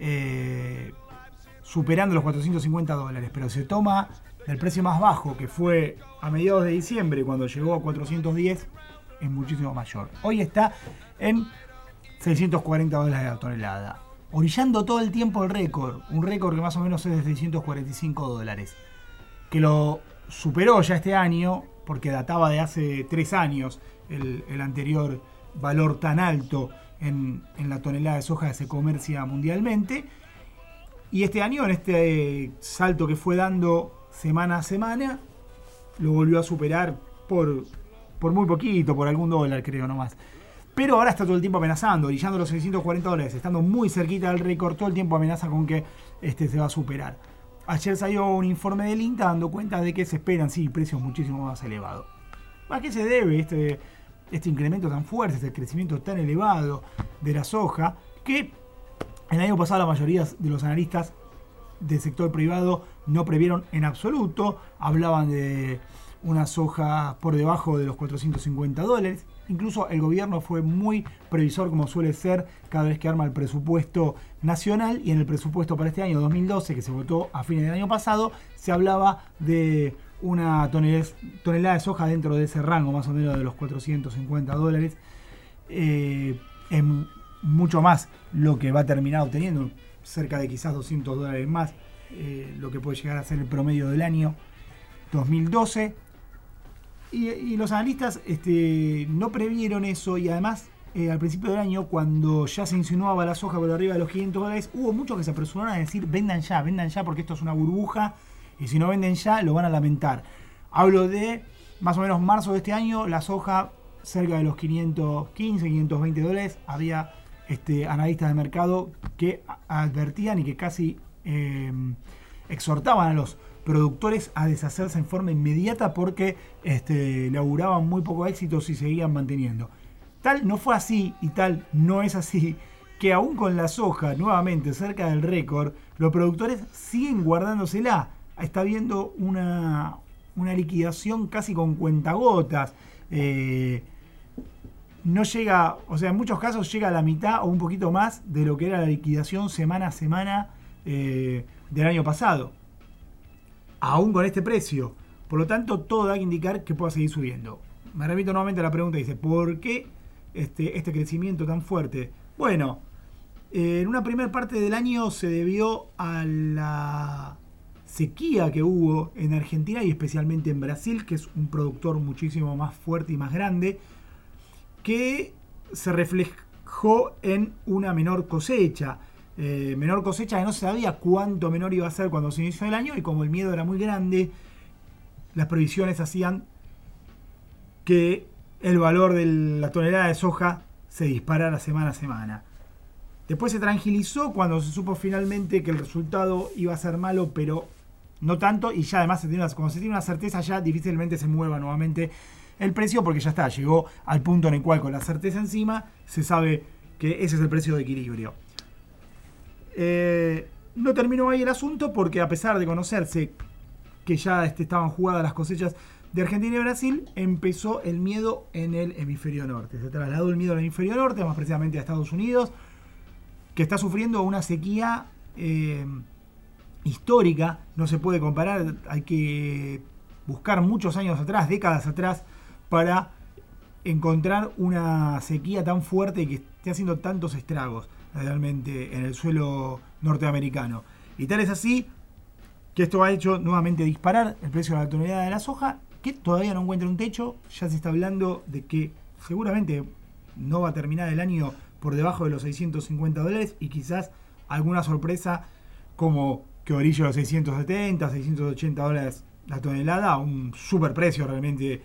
superando los $450, pero se toma del precio más bajo, que fue a mediados de diciembre, cuando llegó a 410, es muchísimo mayor. Hoy está en $640 la tonelada, orillando todo el tiempo el récord, un récord que más o menos es de $645, que lo superó ya este año, porque databa de hace 3 años el anterior valor tan alto en la tonelada de soja que se comercia mundialmente, y este año, en este salto que fue dando semana a semana, lo volvió a superar por muy poquito, por algún dólar creo nomás. Pero ahora está todo el tiempo amenazando, orillando los $640, estando muy cerquita del récord, todo el tiempo amenaza con que se va a superar. Ayer salió un informe del INTA dando cuenta de que se esperan, sí, precios muchísimo más elevados. ¿A qué se debe este incremento tan fuerte, este crecimiento tan elevado de la soja? Que el año pasado la mayoría de los analistas del sector privado no previeron en absoluto, hablaban de una soja por debajo de los $450. Incluso el gobierno fue muy previsor, como suele ser cada vez que arma el presupuesto nacional, y en el presupuesto para este año 2012, que se votó a fines del año pasado, se hablaba de una tonelada de soja dentro de ese rango, más o menos de los $450. Es mucho más lo que va a terminar obteniendo, cerca de quizás $200 más, lo que puede llegar a ser el promedio del año 2012. Y los analistas no previeron eso, y además al principio del año, cuando ya se insinuaba la soja por arriba de los $500, hubo muchos que se apresuraron a decir vendan ya, porque esto es una burbuja, y si no venden ya lo van a lamentar. Hablo de más o menos marzo de este año, la soja cerca de los $515, $520. Había analistas de mercado que advertían y que casi exhortaban a los productores a deshacerse en forma inmediata, porque le auguraban muy poco éxito si seguían manteniendo. Tal no fue así, y tal no es así, que aún con la soja nuevamente cerca del récord, los productores siguen guardándosela. Está habiendo una liquidación casi con cuentagotas. No llega, o sea, en muchos casos llega a la mitad o un poquito más de lo que era la liquidación semana a semana del año pasado, aún con este precio. Por lo tanto, todo da que indicar que pueda seguir subiendo. Me remito nuevamente a la pregunta, dice, ¿por qué este crecimiento tan fuerte? Bueno, en una primera parte del año se debió a la sequía que hubo en Argentina y especialmente en Brasil, que es un productor muchísimo más fuerte y más grande, que se reflejó en una menor cosecha. Menor cosecha que no se sabía cuánto menor iba a ser cuando se inició el año, y como el miedo era muy grande, las previsiones hacían que el valor de la tonelada de soja se disparara semana a semana. Después se tranquilizó cuando se supo finalmente que el resultado iba a ser malo, pero no tanto, y ya además cuando se tiene una certeza ya difícilmente se mueva nuevamente el precio, porque ya está, llegó al punto en el cual con la certeza encima se sabe que ese es el precio de equilibrio. No terminó ahí el asunto, porque a pesar de conocerse que ya estaban jugadas las cosechas de Argentina y Brasil, empezó el miedo en el hemisferio norte. Se trasladó el miedo al hemisferio norte, más precisamente a Estados Unidos, que está sufriendo una sequía histórica. No se puede comparar, hay que buscar muchos años atrás, décadas atrás, para encontrar una sequía tan fuerte y que esté haciendo tantos estragos realmente en el suelo norteamericano. Y tal es así que esto ha hecho nuevamente disparar el precio de la tonelada de la soja, que todavía no encuentra un techo. Ya se está hablando de que seguramente no va a terminar el año por debajo de los $650, y quizás alguna sorpresa como que orille los $670, $680 la tonelada, un super precio realmente,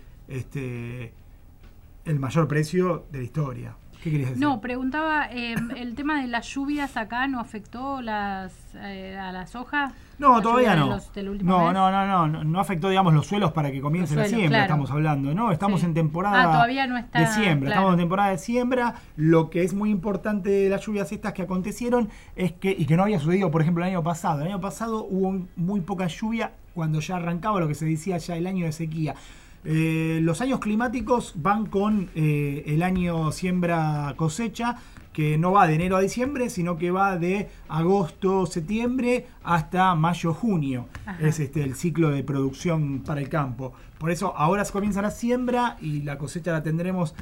el mayor precio de la historia. ¿Qué querías decir? No, preguntaba, el tema de las lluvias acá no afectó a la soja. No, todavía no. No afectó, digamos, los suelos para que comience la siembra, claro. Estamos hablando, ¿no? Estamos en temporada todavía no está, de siembra, claro. Estamos en temporada de siembra. Lo que es muy importante de las lluvias estas que acontecieron es que, y que no había sucedido, por ejemplo, el año pasado. El año pasado hubo muy poca lluvia cuando ya arrancaba lo que se decía ya el año de sequía. Los años climáticos van con el año siembra-cosecha, que no va de enero a diciembre, sino que va de agosto-septiembre hasta mayo-junio. Es el ciclo de producción para el campo. Por eso ahora se comienza la siembra y la cosecha la tendremos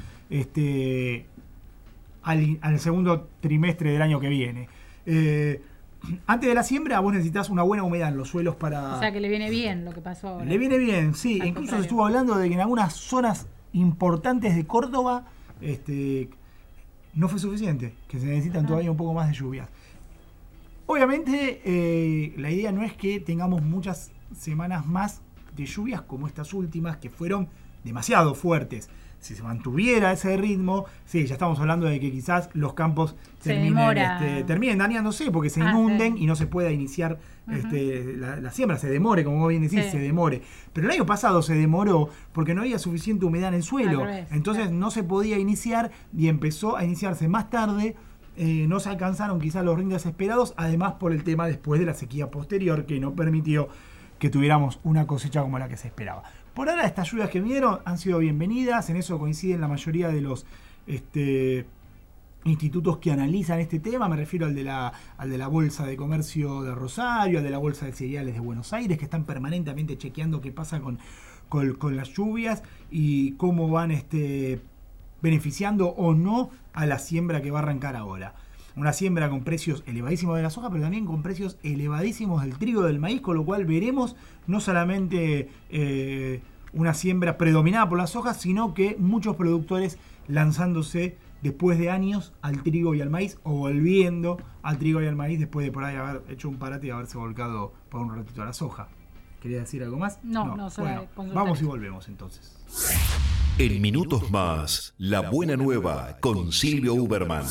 al segundo trimestre del año que viene. Antes de la siembra vos necesitas una buena humedad en los suelos para... O sea que le viene bien lo que pasó ahora. Le viene bien, sí. Incluso se estuvo hablando de que en algunas zonas importantes de Córdoba no fue suficiente, que se necesitan todavía un poco más de lluvias. Obviamente la idea no es que tengamos muchas semanas más de lluvias como estas últimas, que fueron demasiado fuertes. Si se mantuviera ese ritmo, sí, ya estamos hablando de que quizás los campos terminen dañándose porque se inunden y no se pueda iniciar la siembra, se demore, como vos bien decís, se demore. Pero el año pasado se demoró porque no había suficiente humedad en el suelo, entonces no se podía iniciar y empezó a iniciarse más tarde. No se alcanzaron quizás los rindes esperados, además por el tema después de la sequía posterior que no permitió que tuviéramos una cosecha como la que se esperaba. Por ahora estas lluvias que vinieron han sido bienvenidas, en eso coinciden la mayoría de los institutos que analizan este tema. Me refiero al de la Bolsa de Comercio de Rosario, al de la Bolsa de Cereales de Buenos Aires, que están permanentemente chequeando qué pasa con las lluvias y cómo van beneficiando o no a la siembra que va a arrancar ahora. Una siembra con precios elevadísimos de la soja, pero también con precios elevadísimos del trigo, del maíz, con lo cual veremos no solamente una siembra predominada por las sojas, sino que muchos productores lanzándose después de años al trigo y al maíz, o volviendo al trigo y al maíz después de por ahí haber hecho un parate y haberse volcado por un ratito a la soja. ¿Querías decir algo más? No, bueno, vamos y volvemos entonces. En minutos más, la buena nueva con Silvio Uberman.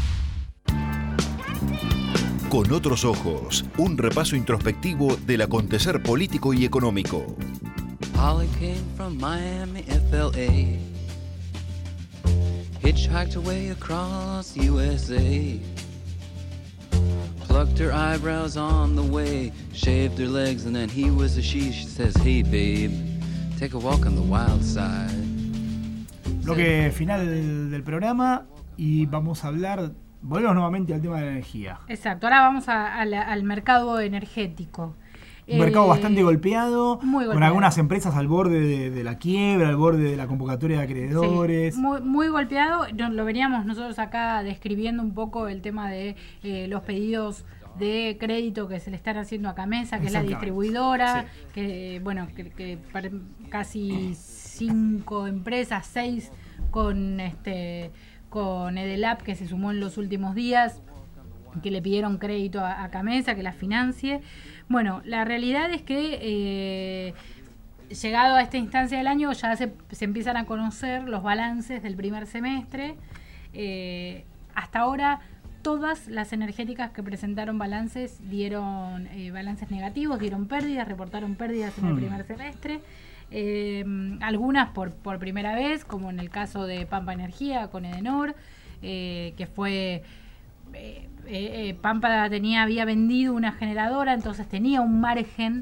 Con otros ojos, un repaso introspectivo del acontecer político y económico. Holly came from Miami, FLA. Hitchhiked away across USA. Plucked her eyebrows on the way. Shaved her legs and then he was a she. She says, hey babe, take a walk on the wild side. Bloque final del programa y vamos a hablar volvemos nuevamente al tema de la energía. Exacto, ahora vamos al mercado energético. Un mercado bastante golpeado, muy con golpeado. algunas empresas al borde de la quiebra, al borde de la convocatoria de acreedores. Sí, muy golpeado. Lo veníamos nosotros acá describiendo un poco el tema de los pedidos de crédito que se le están haciendo a Camesa, que es la distribuidora, sí. que casi 5 empresas, 6 con Edelap, que se sumó en los últimos días, que le pidieron crédito a Camesa, que la financie. Bueno, la realidad es que llegado a esta instancia del año ya se empiezan a conocer los balances del primer semestre. Hasta ahora todas las energéticas que presentaron balances dieron balances negativos, dieron pérdidas, reportaron pérdidas en el primer semestre. Algunas por primera vez, como en el caso de Pampa Energía con Edenor, que fue... Pampa había vendido una generadora, entonces tenía un margen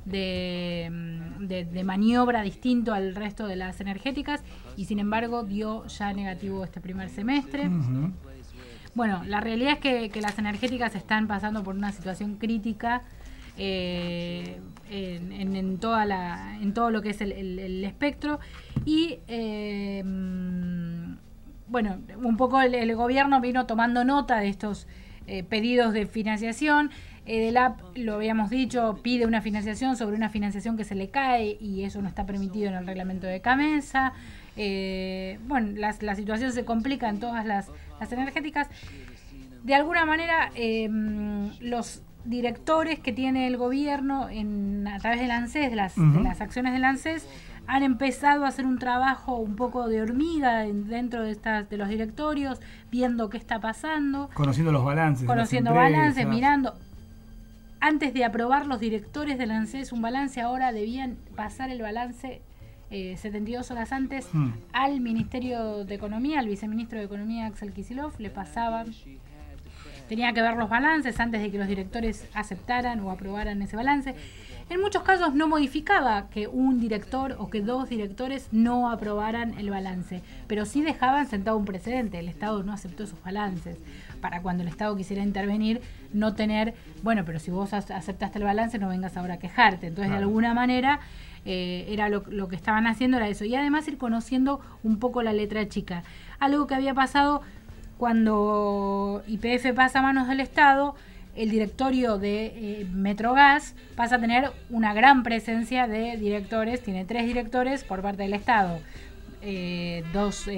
de maniobra distinto al resto de las energéticas, y sin embargo dio ya negativo este primer semestre. Uh-huh. Bueno, la realidad es que las energéticas están pasando por una situación crítica en todo lo que es el espectro, y bueno, un poco el gobierno vino tomando nota de estos pedidos de financiación. Edelap, lo habíamos dicho, pide una financiación sobre una financiación que se le cae, y eso no está permitido en el reglamento de Camesa. Bueno, la situación se complica en todas las energéticas. De alguna manera, los directores que tiene el gobierno a través del ANSES, de las acciones del ANSES, han empezado a hacer un trabajo un poco de hormiga dentro de los directorios, viendo qué está pasando. Conociendo los balances. Conociendo balances, mirando. Antes de aprobar los directores del ANSES un balance, ahora debían pasar el balance 72 horas antes al Ministerio de Economía, al viceministro de Economía Axel Kicillof, le pasaban. Tenía que ver los balances antes de que los directores aceptaran o aprobaran ese balance. En muchos casos no modificaba que un director o que 2 directores no aprobaran el balance, pero sí dejaban sentado un precedente. El Estado no aceptó esos balances, para cuando el Estado quisiera intervenir no tener, bueno, pero si vos aceptaste el balance no vengas ahora a quejarte. Entonces, claro, de alguna manera era lo que estaban haciendo era eso, y además ir conociendo un poco la letra chica. Algo que había pasado cuando YPF pasa a manos del Estado, el directorio de Metrogas pasa a tener una gran presencia de directores, tiene 3 directores por parte del Estado, 2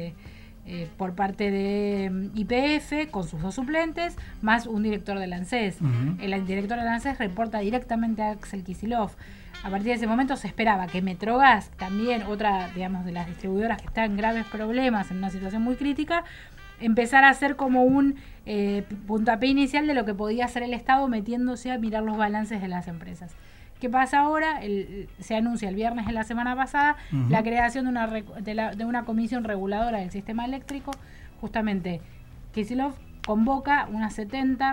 por parte de YPF con sus 2 suplentes, más un director del ANSES. Uh-huh. El director del ANSES reporta directamente a Axel Kicillof. A partir de ese momento se esperaba que Metrogas, también otra, digamos, de las distribuidoras que está en graves problemas, en una situación muy crítica, empezar a hacer como un puntapié inicial de lo que podía hacer el Estado, metiéndose a mirar los balances de las empresas. ¿Qué pasa ahora? Se anuncia el viernes de la semana pasada la creación de una comisión reguladora del sistema eléctrico. Justamente Kicillof convoca unas 70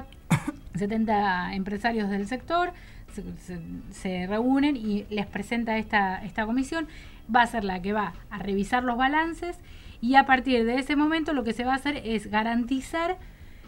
empresarios del sector, se reúnen y les presenta esta comisión. Va a ser la que va a revisar los balances, y a partir de ese momento lo que se va a hacer es garantizar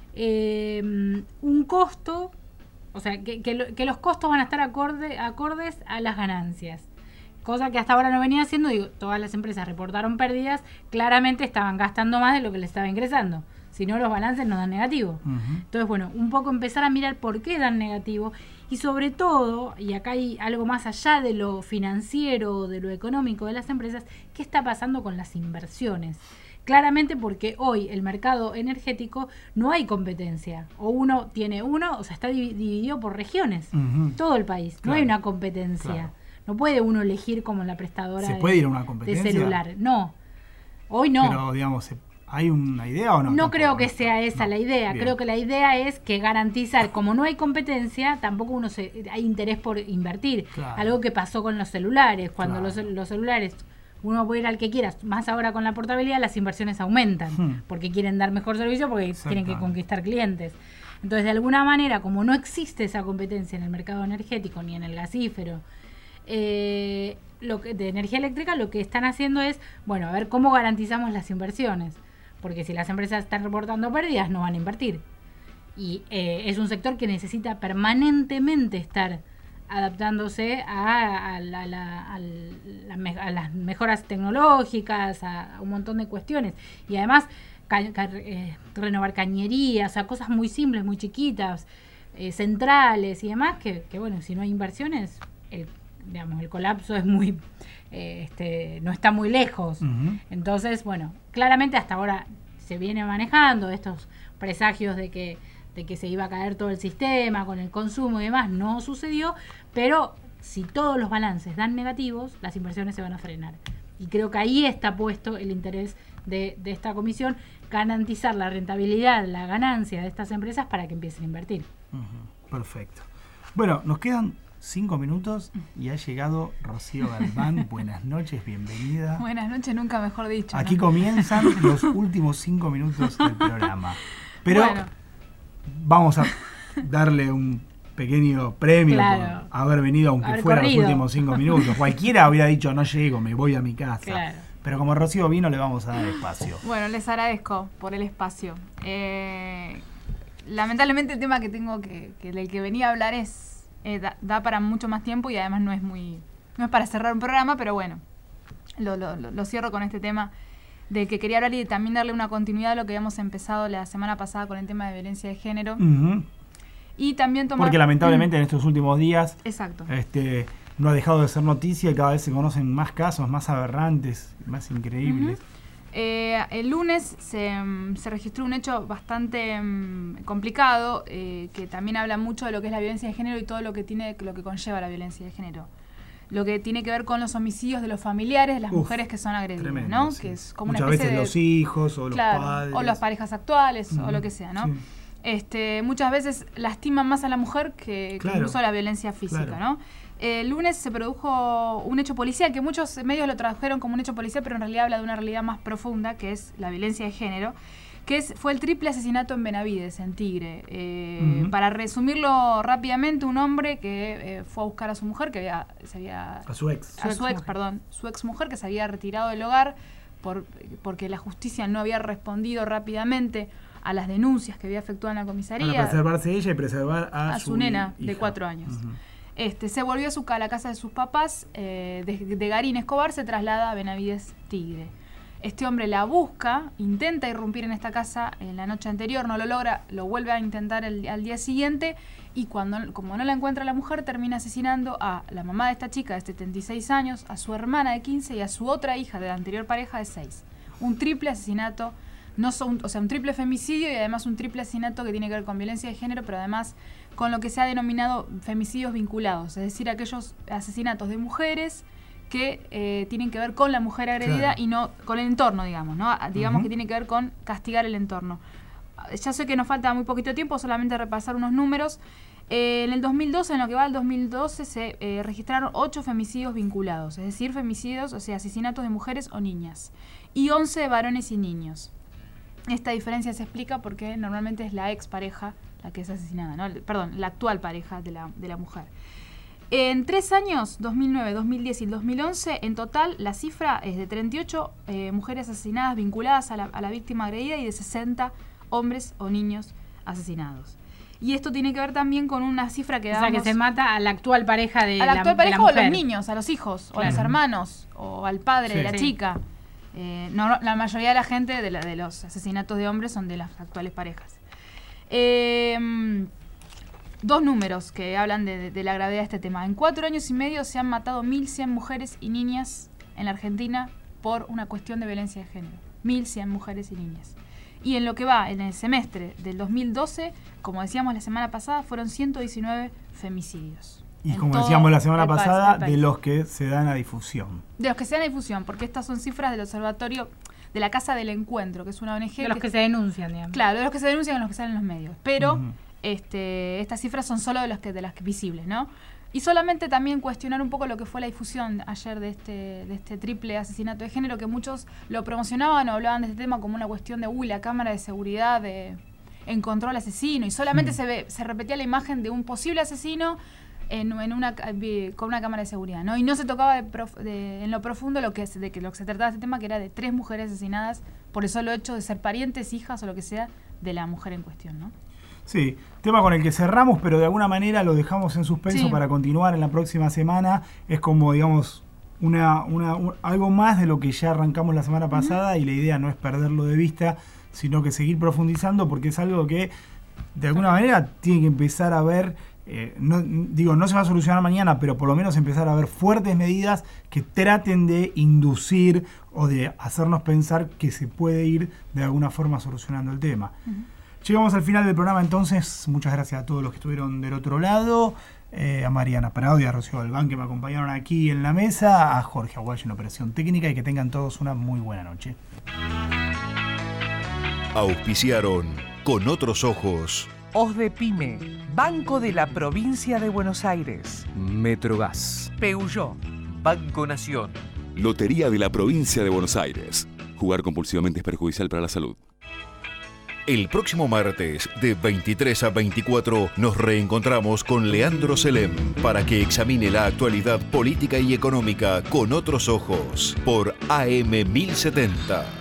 un costo, o sea, que los costos van a estar acordes a las ganancias. Cosa que hasta ahora no venía haciendo. Digo, todas las empresas reportaron pérdidas, claramente estaban gastando más de lo que les estaba ingresando. Si no, los balances no dan negativo. Uh-huh. Entonces, bueno, un poco empezar a mirar por qué dan negativo, y sobre todo, y acá hay algo más allá de lo financiero, de lo económico de las empresas, ¿qué está pasando con las inversiones? Claramente porque hoy el mercado energético no hay competencia. O uno tiene o sea, está dividido por regiones, todo el país. Claro. No hay una competencia. Claro. No puede uno elegir como la prestadora ¿Se puede ir a una competencia? De celular. No, hoy no. Pero, digamos, ¿hay una idea o no? No creo que sea esa la idea. Bien. Creo que la idea es que garantizar, como no hay competencia, tampoco hay interés por invertir. Claro. Algo que pasó con los celulares. Cuando los celulares, uno puede ir al que quiera, más ahora con la portabilidad, las inversiones aumentan. Porque quieren dar mejor servicio, porque tienen que conquistar clientes. Entonces, de alguna manera, como no existe esa competencia en el mercado energético, ni en el gasífero, de energía eléctrica, lo que están haciendo es, bueno, a ver cómo garantizamos las inversiones. porque si las empresas están reportando pérdidas no van a invertir. Y es un sector que necesita permanentemente estar adaptándose a las mejoras tecnológicas, a un montón de cuestiones. Y además renovar cañerías, o sea, cosas muy simples, muy chiquitas, centrales y demás, que bueno, si no hay inversiones, el colapso es muy no está muy lejos. Entonces, bueno, claramente hasta ahora se viene manejando estos presagios de que se iba a caer todo el sistema con el consumo y demás. No sucedió, pero si todos los balances dan negativos, las inversiones se van a frenar. Y creo que ahí está puesto el interés de esta comisión, garantizar la rentabilidad, la ganancia de estas empresas para que empiecen a invertir. Perfecto. Bueno, nos quedan 5 minutos y ha llegado Rocío Galván. Buenas noches, bienvenida. Buenas noches, nunca mejor dicho. Aquí comienzan los últimos 5 minutos del programa. Pero vamos a darle un pequeño premio por haber venido, aunque fuera los últimos 5 minutos. Cualquiera hubiera dicho, no llego, me voy a mi casa. Claro. Pero como Rocío vino, le vamos a dar espacio. Bueno, les agradezco por el espacio. Lamentablemente el tema que tengo del que venía a hablar da para mucho más tiempo y además no es para cerrar un programa, pero bueno, lo cierro con este tema del que quería hablar y también darle una continuidad a lo que habíamos empezado la semana pasada con el tema de violencia de género. Y también porque lamentablemente en estos últimos días exacto. No ha dejado de ser noticia y cada vez se conocen más casos, más aberrantes, más increíbles. El lunes se registró un hecho bastante complicado que también habla mucho de lo que es la violencia de género y todo lo que conlleva la violencia de género. Lo que tiene que ver con los homicidios de los familiares de las mujeres que son agredidas, tremendo, ¿no? Sí. Que es como muchas una especie veces los hijos o los padres. O las parejas actuales o lo que sea, ¿no? Sí. Muchas veces lastiman más a la mujer que incluso la violencia física, ¿no? El lunes se produjo un hecho policial que muchos medios lo tradujeron como un hecho policial, pero en realidad habla de una realidad más profunda, que es la violencia de género, que fue el triple asesinato en Benavides, en Tigre. Para resumirlo rápidamente, un hombre que fue a buscar a su mujer, su ex mujer, que se había retirado del hogar porque la justicia no había respondido rápidamente a las denuncias que había efectuado en la comisaría. Para preservarse ella y preservar a su nena hija de 4 años. Se volvió a la casa de sus papás, de Garín Escobar, se traslada a Benavides Tigre. Este hombre la busca, intenta irrumpir en esta casa en la noche anterior, no lo logra, lo vuelve a intentar al día siguiente y como no la encuentra la mujer, termina asesinando a la mamá de esta chica de 76 años, a su hermana de 15 y a su otra hija de la anterior pareja de 6. Un triple asesinato, un triple femicidio y además un triple asesinato que tiene que ver con violencia de género, pero además con lo que se ha denominado femicidios vinculados, es decir, aquellos asesinatos de mujeres que tienen que ver con la mujer agredida y no con el entorno, digamos, ¿no? Digamos que tiene que ver con castigar el entorno. Ya sé que nos falta muy poquito tiempo, solamente repasar unos números. En el 2012, en lo que va del 2012, se registraron 8 femicidios vinculados, es decir, femicidios, o sea, asesinatos de mujeres o niñas, y 11 de varones y niños. Esta diferencia se explica porque normalmente es la expareja la que es asesinada, ¿no? Perdón, la actual pareja de la mujer. En 3 años, 2009, 2010 y 2011, en total la cifra es de 38 mujeres asesinadas vinculadas a la víctima agredida y de 60 hombres o niños asesinados. Y esto tiene que ver también con una cifra que damos... O sea, que se mata a la actual pareja de la actual pareja mujer. O a los niños, a los hijos, o a los hermanos, o al padre de la chica. La mayoría de la gente de los asesinatos de hombres son de las actuales parejas. 2 números que hablan de la gravedad de este tema. En 4 años y medio se han matado 1.100 mujeres y niñas en la Argentina por una cuestión de violencia de género. 1.100 mujeres y niñas. Y en lo que va, en el semestre del 2012, como decíamos la semana pasada, fueron 119 femicidios. Y como decíamos la semana pasada, de los que se dan a difusión. De los que se dan a difusión, porque estas son cifras del Observatorio de la Casa del Encuentro, que es una ONG... De los que se denuncian, digamos. Claro, de los que se denuncian y los que salen en los medios. Pero estas cifras son solo de las visibles, ¿no? Y solamente también cuestionar un poco lo que fue la difusión ayer de este triple asesinato de género, que muchos lo promocionaban o hablaban de este tema como una cuestión de la cámara de seguridad encontró al asesino, y solamente se repetía la imagen de un posible asesino con una cámara de seguridad, ¿no? Y no se tocaba en lo profundo de lo que se trataba de este tema, que era de 3 mujeres asesinadas por el solo hecho de ser parientes, hijas o lo que sea de la mujer en cuestión, ¿no? Sí, tema con el que cerramos, pero de alguna manera lo dejamos en suspenso Sí. para continuar en la próxima semana. Es como, digamos, algo más de lo que ya arrancamos la semana pasada, y la idea no es perderlo de vista, sino que seguir profundizando, porque es algo que de alguna manera tiene que empezar a ver, no se va a solucionar mañana, pero por lo menos empezar a ver fuertes medidas que traten de inducir o de hacernos pensar que se puede ir de alguna forma solucionando el tema. Llegamos al final del programa, entonces muchas gracias a todos los que estuvieron del otro lado, a Mariana Prado y a Rocío Galván, que me acompañaron aquí en la mesa, a Jorge Aguayo en operación técnica, y que tengan todos una muy buena noche. Auspiciaron Con Otros Ojos. OSDEPYME, Banco de la Provincia de Buenos Aires. Metrogas. Peugeot. Banco Nación. Lotería de la Provincia de Buenos Aires. Jugar compulsivamente es perjudicial para la salud. El próximo martes, de 23 a 24, nos reencontramos con Leandro Selem para que examine la actualidad política y económica con otros ojos por AM 1070.